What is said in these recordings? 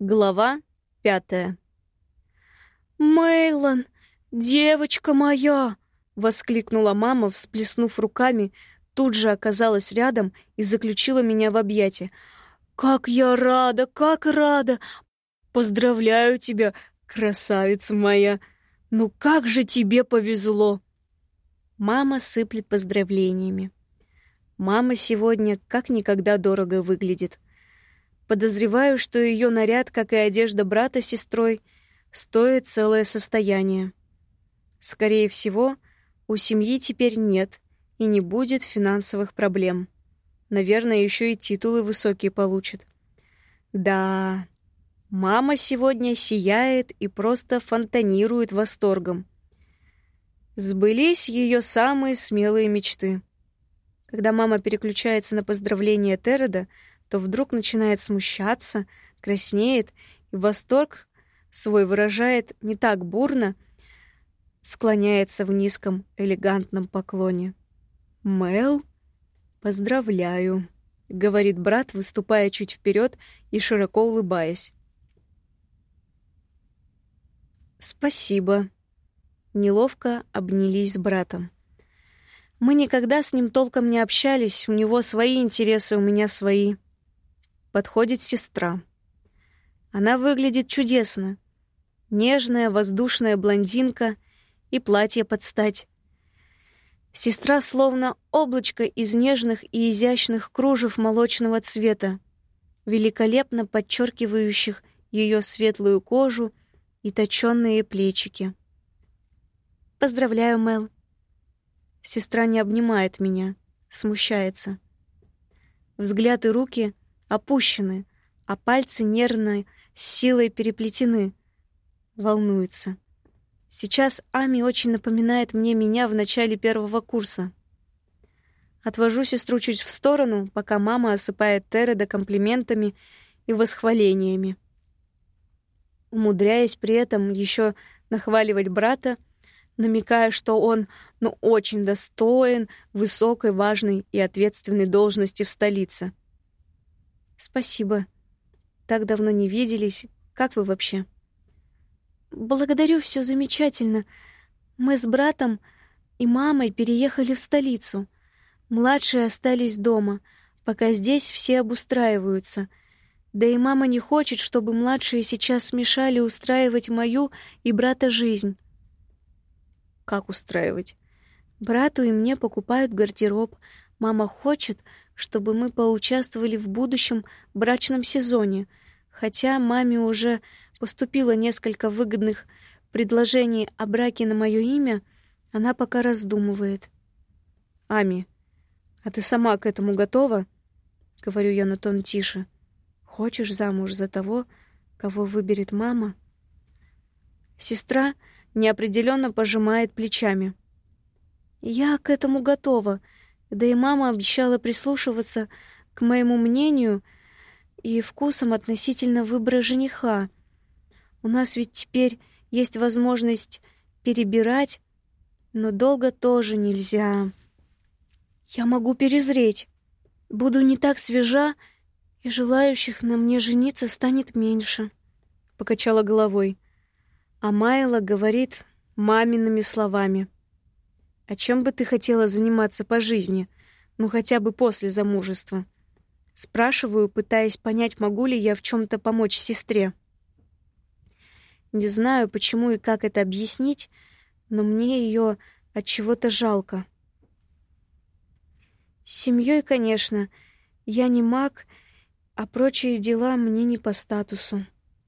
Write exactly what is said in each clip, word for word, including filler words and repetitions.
Глава пятая. «Мейлон, девочка моя!» — воскликнула мама, всплеснув руками, тут же оказалась рядом и заключила меня в объятия. «Как я рада, как рада! Поздравляю тебя, красавица моя! Ну как же тебе повезло!» Мама сыплет поздравлениями. Мама сегодня как никогда дорого выглядит. Подозреваю, что ее наряд, как и одежда брата с сестрой, стоит целое состояние. Скорее всего, у семьи теперь нет и не будет финансовых проблем. Наверное, еще и титулы высокие получит. Да, мама сегодня сияет и просто фонтанирует восторгом. Сбылись ее самые смелые мечты. Когда мама переключается на поздравления Тереда, то вдруг начинает смущаться, краснеет и восторг свой выражает не так бурно, склоняется в низком элегантном поклоне. «Мэл, поздравляю», — говорит брат, выступая чуть вперед и широко улыбаясь. «Спасибо». Неловко обнялись с братом. Мы никогда с ним толком не общались, у него свои интересы, у меня свои. Подходит сестра. Она выглядит чудесно. Нежная, воздушная блондинка и платье под стать. Сестра словно облачко из нежных и изящных кружев молочного цвета, великолепно подчеркивающих ее светлую кожу и точёные плечики. «Поздравляю, Мэл». Сестра не обнимает меня, смущается. Взгляд и руки опущены, а пальцы нервно с силой переплетены. Волнуется. Сейчас Ами очень напоминает мне меня в начале первого курса. Отвожу сестру чуть в сторону, пока мама осыпает Тереда комплиментами и восхвалениями. Умудряясь при этом еще нахваливать брата, намекая, что он, ну, очень достоин высокой, важной и ответственной должности в столице. «Спасибо. Так давно не виделись. Как вы вообще?» «Благодарю, все замечательно. Мы с братом и мамой переехали в столицу. Младшие остались дома, пока здесь все обустраиваются. Да и мама не хочет, чтобы младшие сейчас мешали устраивать мою и брата жизнь». «Как устраивать?» «Брату и мне покупают гардероб. Мама хочет, чтобы мы поучаствовали в будущем брачном сезоне, хотя маме уже поступило несколько выгодных предложений о браке на мое имя, она пока раздумывает». «Ами, а ты сама к этому готова?» — говорю я на тон тише. «Хочешь замуж за того, кого выберет мама?» Сестра неопределенно пожимает плечами. «Я к этому готова. Да и мама обещала прислушиваться к моему мнению и вкусам относительно выбора жениха. У нас ведь теперь есть возможность перебирать, но долго тоже нельзя. Я могу перезреть. Буду не так свежа, и желающих на мне жениться станет меньше», — покачала головой. А Майла говорит мамиными словами. «А чем бы ты хотела заниматься по жизни, ну хотя бы после замужества?» Спрашиваю, пытаясь понять, могу ли я в чем-то помочь сестре. Не знаю, почему и как это объяснить, но мне ее от чего-то жалко. С семьей, конечно, я не маг, а прочие дела мне не по статусу.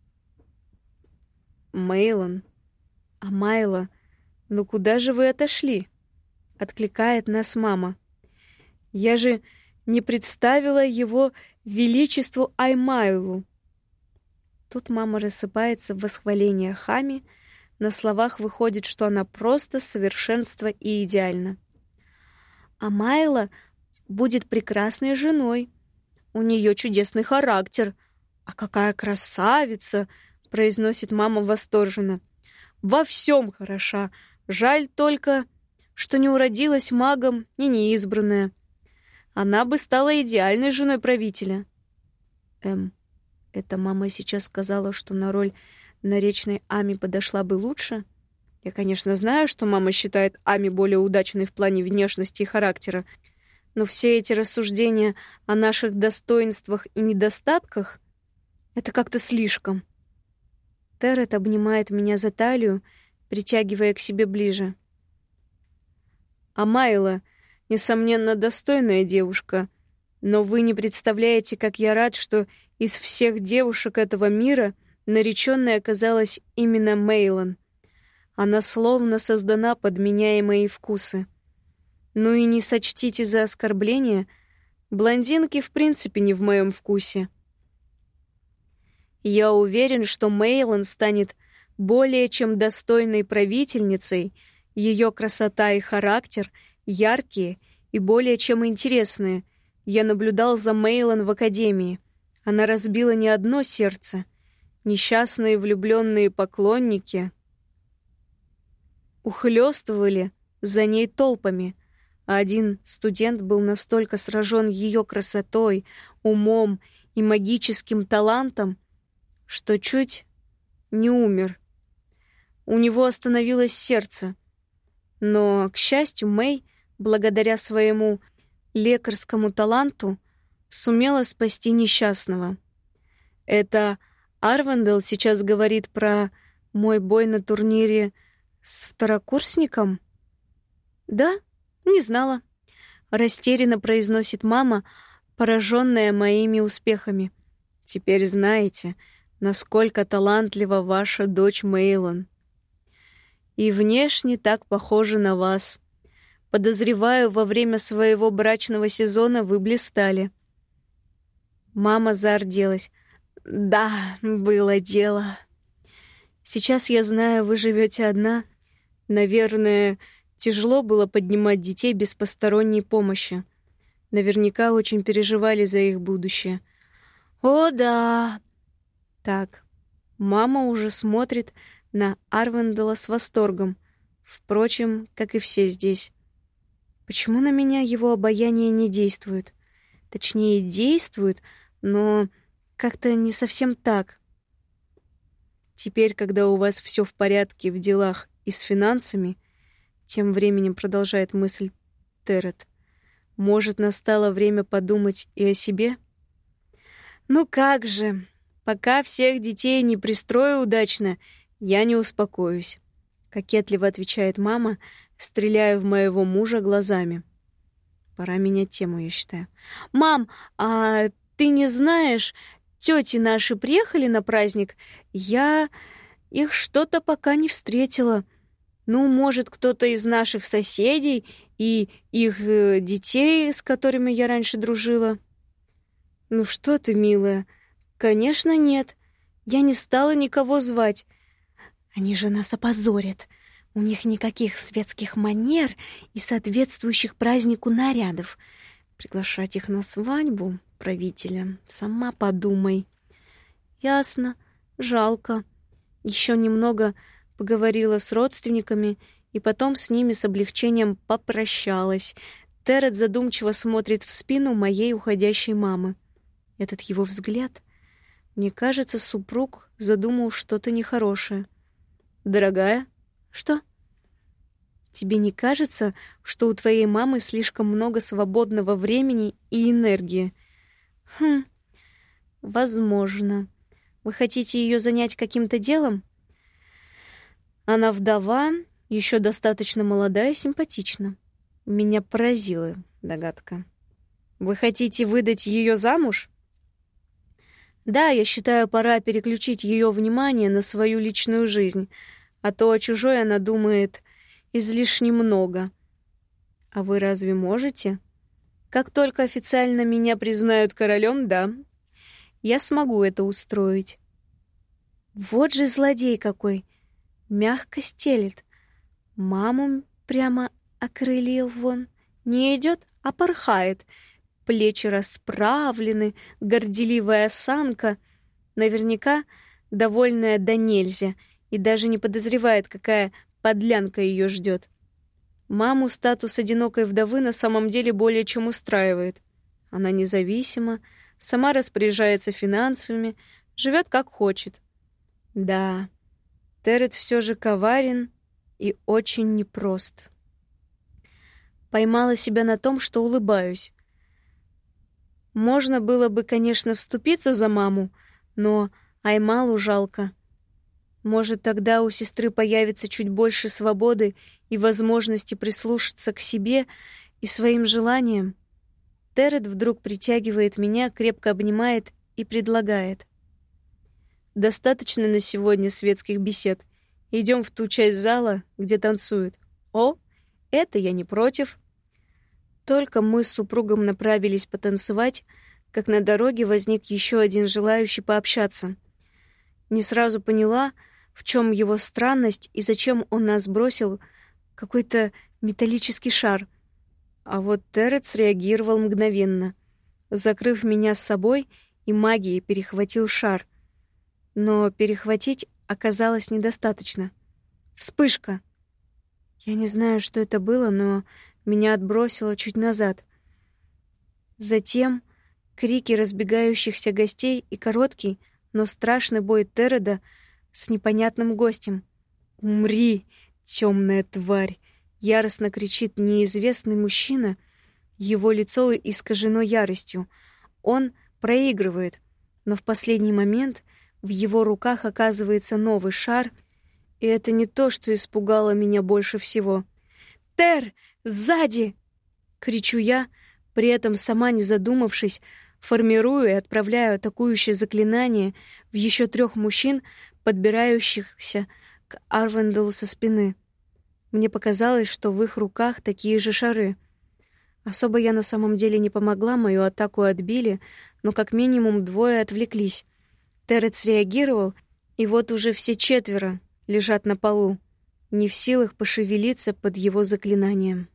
«Мейлон, а Майла, ну куда же вы отошли?» — откликает нас мама. «Я же не представила его величеству Аймайлу». Тут мама рассыпается в восхвалениях Ами, на словах выходит, что она просто совершенство и идеальна. «А Майла будет прекрасной женой. У нее чудесный характер. А какая красавица!» — произносит мама восторженно. «Во всем хороша. Жаль только, что не уродилась магом и неизбранная. Она бы стала идеальной женой правителя». Эм, Это мама сейчас сказала, что на роль наречной Ами подошла бы лучше? Я, конечно, знаю, что мама считает Ами более удачной в плане внешности и характера, но все эти рассуждения о наших достоинствах и недостатках — это как-то слишком. Террет обнимает меня за талию, притягивая к себе ближе. А Майла, несомненно, достойная девушка, но вы не представляете, как я рад, что из всех девушек этого мира нареченной оказалась именно Мейлон. Она словно создана под меня и мои вкусы. Ну и не сочтите за оскорбление, блондинки в принципе не в моем вкусе. Я уверен, что Мейлон станет более чем достойной правительницей, ее красота и характер яркие и более чем интересные. Я наблюдал за Мейлон в академии. Она разбила не одно сердце. Несчастные влюбленные поклонники ухлёстывали за ней толпами, а один студент был настолько сражен ее красотой, умом и магическим талантом, что чуть не умер. У него остановилось сердце. Но, к счастью, Мэй, благодаря своему лекарскому таланту, сумела спасти несчастного. Это Арвандел сейчас говорит про мой бой на турнире с второкурсником? Да, не знала. Растерянно произносит мама, пораженная моими успехами. Теперь знаете, насколько талантлива ваша дочь Мейлон. И внешне так похожа на вас. Подозреваю, во время своего брачного сезона вы блистали. Мама зарделась. Да, было дело. Сейчас я знаю, вы живете одна. Наверное, тяжело было поднимать детей без посторонней помощи. Наверняка очень переживали за их будущее. О, да. Так, мама уже смотрит на Арвандела с восторгом. Впрочем, как и все здесь. Почему на меня его обаяние не действует? Точнее, действует, но как-то не совсем так. Теперь, когда у вас все в порядке в делах и с финансами, тем временем продолжает мысль Террет, может, настало время подумать и о себе? Ну как же, пока всех детей не пристрою удачно, я не успокоюсь, кокетливо отвечает мама, стреляя в моего мужа глазами. Пора менять тему, я считаю. Мам, а ты не знаешь, тети наши приехали на праздник? Я их что-то пока не встретила. Ну, может, кто-то из наших соседей и их э, детей, с которыми я раньше дружила. Ну что ты, милая? Конечно, нет. Я не стала никого звать. Они же нас опозорят. У них никаких светских манер и соответствующих празднику нарядов. Приглашать их на свадьбу правителя, сама подумай. Ясно, жалко. Еще немного поговорила с родственниками и потом с ними с облегчением попрощалась. Террет задумчиво смотрит в спину моей уходящей мамы. Этот его взгляд, мне кажется, супруг задумал что-то нехорошее. Дорогая, что? Тебе не кажется, что у твоей мамы слишком много свободного времени и энергии? Хм, возможно. Вы хотите ее занять каким-то делом? Она вдова, еще достаточно молодая и симпатична. Меня поразила догадка. Вы хотите выдать ее замуж? Да, я считаю, пора переключить ее внимание на свою личную жизнь, а то о чужой она думает излишне много. А вы разве можете? Как только официально меня признают королем, да, я смогу это устроить. Вот же злодей какой! Мягко стелет. Маму прямо окрылил вон. Не идет, а порхает. Плечи расправлены, горделивая осанка. Наверняка довольная до нельзя и даже не подозревает, какая подлянка ее ждет. Маму статус одинокой вдовы на самом деле более чем устраивает. Она независима, сама распоряжается финансами, Живет как хочет. Да, Террет все же коварен и очень непрост. Поймала себя на том, что улыбаюсь. Можно было бы, конечно, вступиться за маму, но Аймалу жалко. Может, тогда у сестры появится чуть больше свободы и возможности прислушаться к себе и своим желаниям. Террет вдруг притягивает меня, крепко обнимает и предлагает: «Достаточно на сегодня светских бесед. Идем в ту часть зала, где танцуют». О, это я не против. Только мы с супругом направились потанцевать, как на дороге возник еще один желающий пообщаться. Не сразу поняла, в чем его странность и зачем он нас бросил какой-то металлический шар. А вот Террет среагировал мгновенно, закрыв меня с собой и магией перехватил шар. Но перехватить оказалось недостаточно. Вспышка! Я не знаю, что это было, но меня отбросило чуть назад. Затем крики разбегающихся гостей и короткий, но страшный бой Терреда с непонятным гостем. «Умри, темная тварь!» — яростно кричит неизвестный мужчина. Его лицо искажено яростью. Он проигрывает, но в последний момент в его руках оказывается новый шар, и это не то, что испугало меня больше всего. «Тер! Сзади!» — кричу я, при этом сама не задумавшись, формирую и отправляю атакующее заклинание в еще трех мужчин, подбирающихся к Арвенделу со спины. Мне показалось, что в их руках такие же шары. Особо я на самом деле не помогла, мою атаку отбили, но как минимум двое отвлеклись. Террет среагировал, и вот уже все четверо лежат на полу, не в силах пошевелиться под его заклинанием.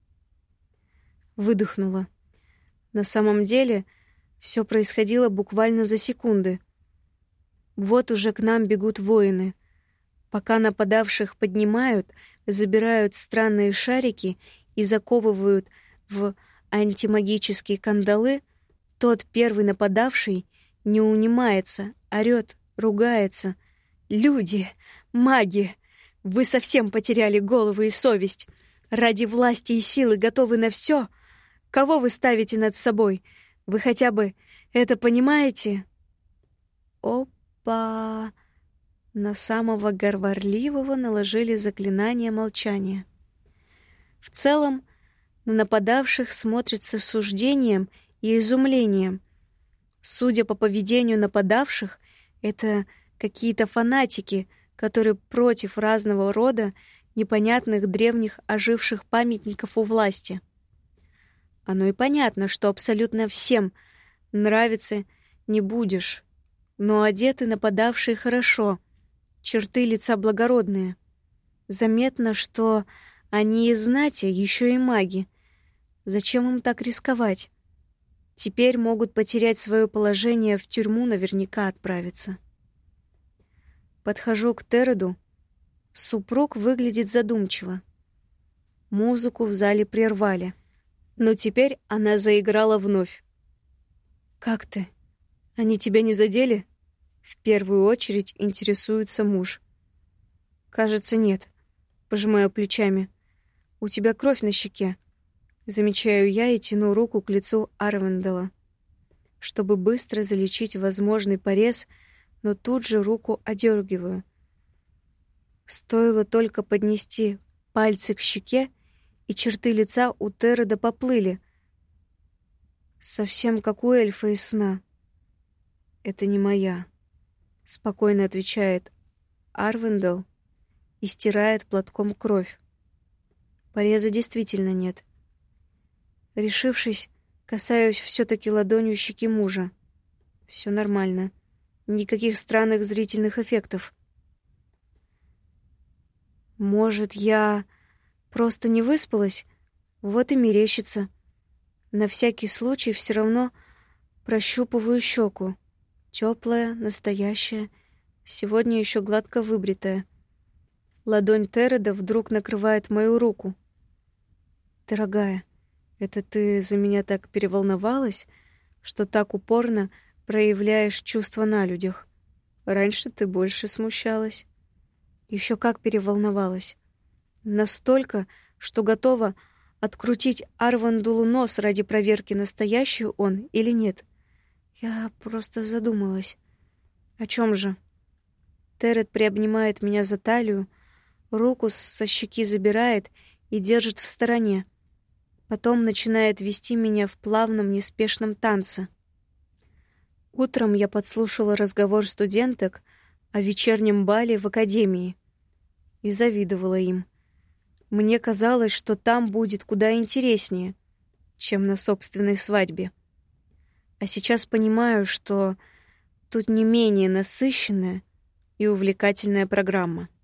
Выдохнула. На самом деле все происходило буквально за секунды. Вот уже к нам бегут воины. Пока нападавших поднимают, забирают странные шарики и заковывают в антимагические кандалы, тот первый нападавший не унимается, орёт, ругается. «Люди! Маги! Вы совсем потеряли головы и совесть! Ради власти и силы готовы на все! Кого вы ставите над собой? Вы хотя бы это понимаете?» Опа! На самого говорливого наложили заклинание молчания. В целом, на нападавших смотрится с осуждением и изумлением. Судя по поведению нападавших, это какие-то фанатики, которые против разного рода непонятных древних оживших памятников у власти. Оно и понятно, что абсолютно всем нравится не будешь, но одеты нападавшие хорошо, черты лица благородные. Заметно, что они из знати, еще и маги. Зачем им так рисковать? Теперь могут потерять свое положение, в тюрьму наверняка отправиться. Подхожу к Терреду. Супруг выглядит задумчиво. Музыку в зале прервали, но теперь она заиграла вновь. «Как ты? Они тебя не задели?» В первую очередь интересуется муж. «Кажется, нет», — пожимаю плечами. «У тебя кровь на щеке». Замечаю я и тяну руку к лицу Арвендела, чтобы быстро залечить возможный порез, но тут же руку одергиваю. Стоило только поднести пальцы к щеке, и черты лица у Терреда поплыли, совсем как у эльфа из сна. «Это не моя», — спокойно отвечает Арвендел и стирает платком кровь. Пореза действительно нет. Решившись, касаюсь все-таки ладонью щеки мужа. Все нормально. Никаких странных зрительных эффектов. Может, я просто не выспалась? Вот и мерещится. На всякий случай все равно прощупываю щеку. Теплая, настоящая, сегодня еще гладко выбритая. Ладонь Терреда вдруг накрывает мою руку. «Дорогая, это ты за меня так переволновалась, что так упорно проявляешь чувства на людях?» Раньше ты больше смущалась. Еще как переволновалась. Настолько, что готова открутить Арвандулу нос ради проверки, настоящий он или нет. Я просто задумалась. О чем же? Терет приобнимает меня за талию, руку со щеки забирает и держит в стороне. Потом начинает вести меня в плавном, неспешном танце. Утром я подслушала разговор студенток о вечернем бале в академии и завидовала им. Мне казалось, что там будет куда интереснее, чем на собственной свадьбе. А сейчас понимаю, что тут не менее насыщенная и увлекательная программа.